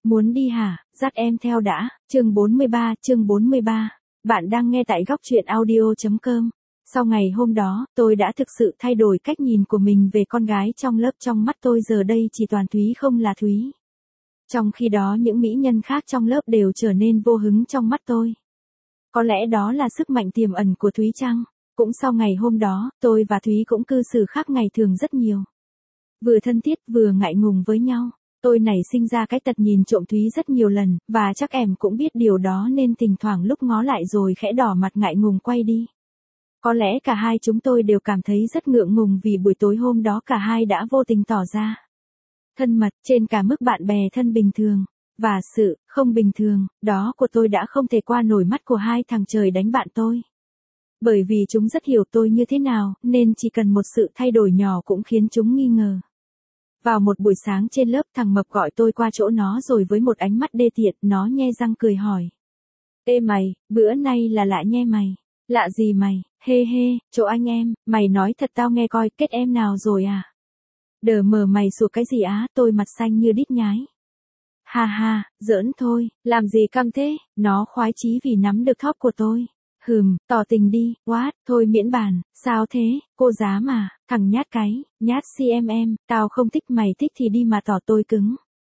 Muốn đi hả, dắt em theo đã, chương 43. Bạn đang nghe tại góc truyện audio.com. Sau ngày hôm đó, tôi đã thực sự thay đổi cách nhìn của mình về con gái trong lớp. Trong mắt tôi giờ đây chỉ toàn Thúy không là Thúy. Trong khi đó những mỹ nhân khác trong lớp đều trở nên vô hứng trong mắt tôi. Có lẽ đó là sức mạnh tiềm ẩn của Thúy chăng? Cũng sau ngày hôm đó, tôi và Thúy cũng cư xử khác ngày thường rất nhiều. Vừa thân thiết vừa ngại ngùng với nhau. Tôi nảy sinh ra cái tật nhìn trộm Thúy rất nhiều lần, và chắc em cũng biết điều đó nên thỉnh thoảng lúc ngó lại rồi khẽ đỏ mặt ngại ngùng quay đi. Có lẽ cả hai chúng tôi đều cảm thấy rất ngượng ngùng vì buổi tối hôm đó cả hai đã vô tình tỏ ra thân mật trên cả mức bạn bè thân bình thường. Và sự không bình thường đó của tôi đã không thể qua nổi mắt của hai thằng trời đánh bạn tôi. Bởi vì chúng rất hiểu tôi như thế nào, nên chỉ cần một sự thay đổi nhỏ cũng khiến chúng nghi ngờ. Vào một buổi sáng trên lớp, thằng Mập gọi tôi qua chỗ nó rồi với một ánh mắt đê tiện, nó nhe răng cười hỏi. Ê mày, bữa nay là lạ nhe mày. Lạ gì mày, hê hê, chỗ anh em, mày nói thật tao nghe coi, kết em nào rồi à? Đờ mờ mày sủa cái gì á, tôi mặt xanh như đít nhái. Ha ha, giỡn thôi, làm gì căng thế, nó khoái chí vì nắm được thóp của tôi. Tỏ tình đi, what, thôi miễn bàn, sao thế, cô dám à, thằng nhát cái, nhát CMM, tao không thích mày thích thì đi mà tỏ tôi cứng.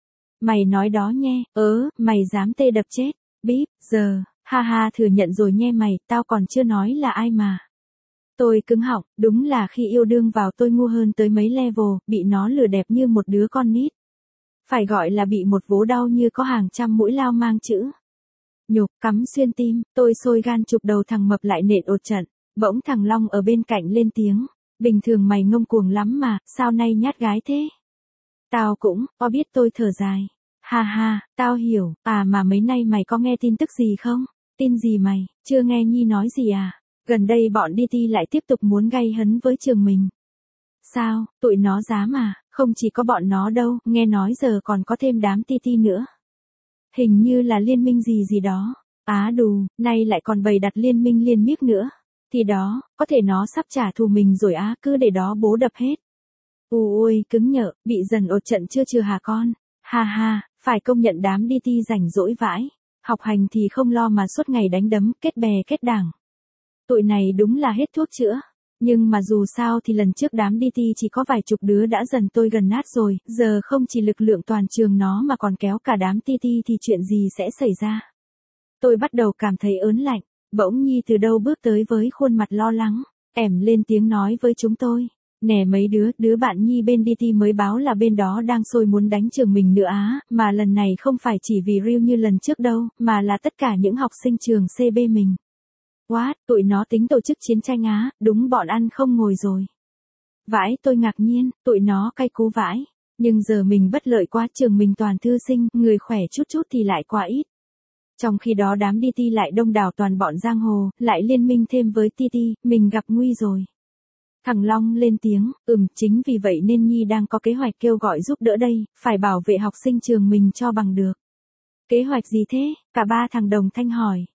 Mày nói đó nhe, mày dám tê đập chết, bíp, giờ, ha ha thừa nhận rồi nhe mày, tao còn chưa nói là ai mà. Tôi cứng họng, đúng là khi yêu đương vào tôi ngu hơn tới mấy level, bị nó lừa đẹp như một đứa con nít. Phải gọi là bị một vố đau như có hàng trăm mũi lao mang chữ nhục cắm xuyên tim, tôi sôi gan chụp đầu thằng Mập lại nện ột trận. Bỗng thằng Long ở bên cạnh lên tiếng, bình thường mày ngông cuồng lắm mà, sao nay nhát gái thế? Tao cũng, có biết tôi thở dài. Ha ha, tao hiểu, mà mấy nay mày có nghe tin tức gì không? Tin gì mày, chưa nghe Nhi nói gì à? Gần đây bọn DT lại tiếp tục muốn gay hấn với trường mình. Sao, tụi nó dám à? Không chỉ có bọn nó đâu, nghe nói giờ còn có thêm đám TT nữa. Hình như là liên minh gì đó. Đù, nay lại còn bày đặt liên minh liên miếc nữa. Thì đó, có thể nó sắp trả thù mình rồi cứ để đó bố đập hết. Ui, cứng nhợ, bị dần ột trận chưa hả con? Ha ha, phải công nhận đám DT rảnh rỗi vãi. Học hành thì không lo mà suốt ngày đánh đấm, kết bè kết đảng. Tụi này đúng là hết thuốc chữa. Nhưng mà dù sao thì lần trước đám DT chỉ có vài chục đứa đã dần tôi gần nát rồi, giờ không chỉ lực lượng toàn trường nó mà còn kéo cả đám TT thì chuyện gì sẽ xảy ra? Tôi bắt đầu cảm thấy ớn lạnh, bỗng Nhi từ đâu bước tới với khuôn mặt lo lắng, ẻm lên tiếng nói với chúng tôi. Nè mấy đứa bạn Nhi bên DT mới báo là bên đó đang sôi muốn đánh trường mình nữa mà lần này không phải chỉ vì Real như lần trước đâu, mà là tất cả những học sinh trường CB mình. What, tụi nó tính tổ chức chiến tranh đúng bọn ăn không ngồi rồi. Vãi, tôi ngạc nhiên, tụi nó cay cú vãi. Nhưng giờ mình bất lợi quá, trường mình toàn thư sinh, người khỏe chút thì lại quá ít. Trong khi đó đám DT lại đông đảo toàn bọn giang hồ, lại liên minh thêm với TT, mình gặp nguy rồi. Thằng Long lên tiếng, chính vì vậy nên Nhi đang có kế hoạch kêu gọi giúp đỡ đây, phải bảo vệ học sinh trường mình cho bằng được. Kế hoạch gì thế? Cả ba thằng đồng thanh hỏi.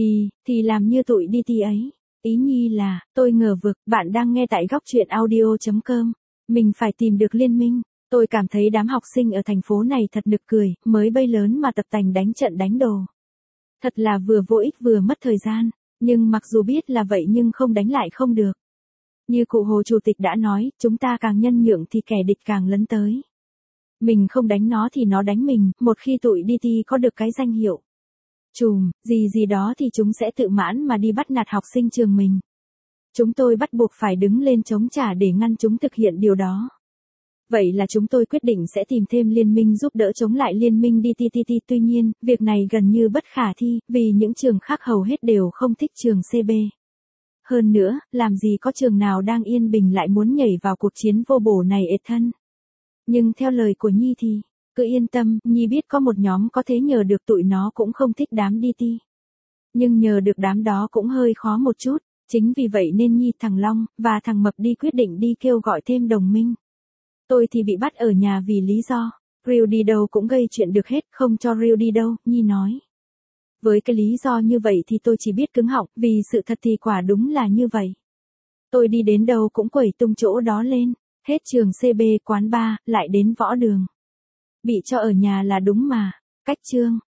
Thì làm như tụi DT ấy. Ý Nhi là, tôi ngờ vực, bạn đang nghe tại góc truyện audio.com. Mình phải tìm được liên minh. Tôi cảm thấy đám học sinh ở thành phố này thật nực cười, mới bay lớn mà tập tành đánh trận đánh đồ. Thật là vừa vô ích vừa mất thời gian. Nhưng mặc dù biết là vậy nhưng không đánh lại không được. Như cụ Hồ Chủ tịch đã nói, chúng ta càng nhân nhượng thì kẻ địch càng lấn tới. Mình không đánh nó thì nó đánh mình, một khi tụi DT có được cái danh hiệu trùm, gì đó thì chúng sẽ tự mãn mà đi bắt nạt học sinh trường mình. Chúng tôi bắt buộc phải đứng lên chống trả để ngăn chúng thực hiện điều đó. Vậy là chúng tôi quyết định sẽ tìm thêm liên minh giúp đỡ chống lại liên minh DTTT. Tuy nhiên, việc này gần như bất khả thi, vì những trường khác hầu hết đều không thích trường CB. Hơn nữa, làm gì có trường nào đang yên bình lại muốn nhảy vào cuộc chiến vô bổ này ệt thân. Nhưng theo lời của Nhi thì, cứ yên tâm, Nhi biết có một nhóm có thể nhờ được tụi nó cũng không thích đám DT. Nhưng nhờ được đám đó cũng hơi khó một chút, chính vì vậy nên Nhi, thằng Long, và thằng Mập đi quyết định đi kêu gọi thêm đồng minh. Tôi thì bị bắt ở nhà vì lý do, Real đi đâu cũng gây chuyện được hết, không cho Real đi đâu, Nhi nói. Với cái lý do như vậy thì tôi chỉ biết cứng họng, vì sự thật thì quả đúng là như vậy. Tôi đi đến đâu cũng quẩy tung chỗ đó lên, hết trường CB, quán bar, lại đến võ đường. Bị cho ở nhà là đúng mà. Cách chương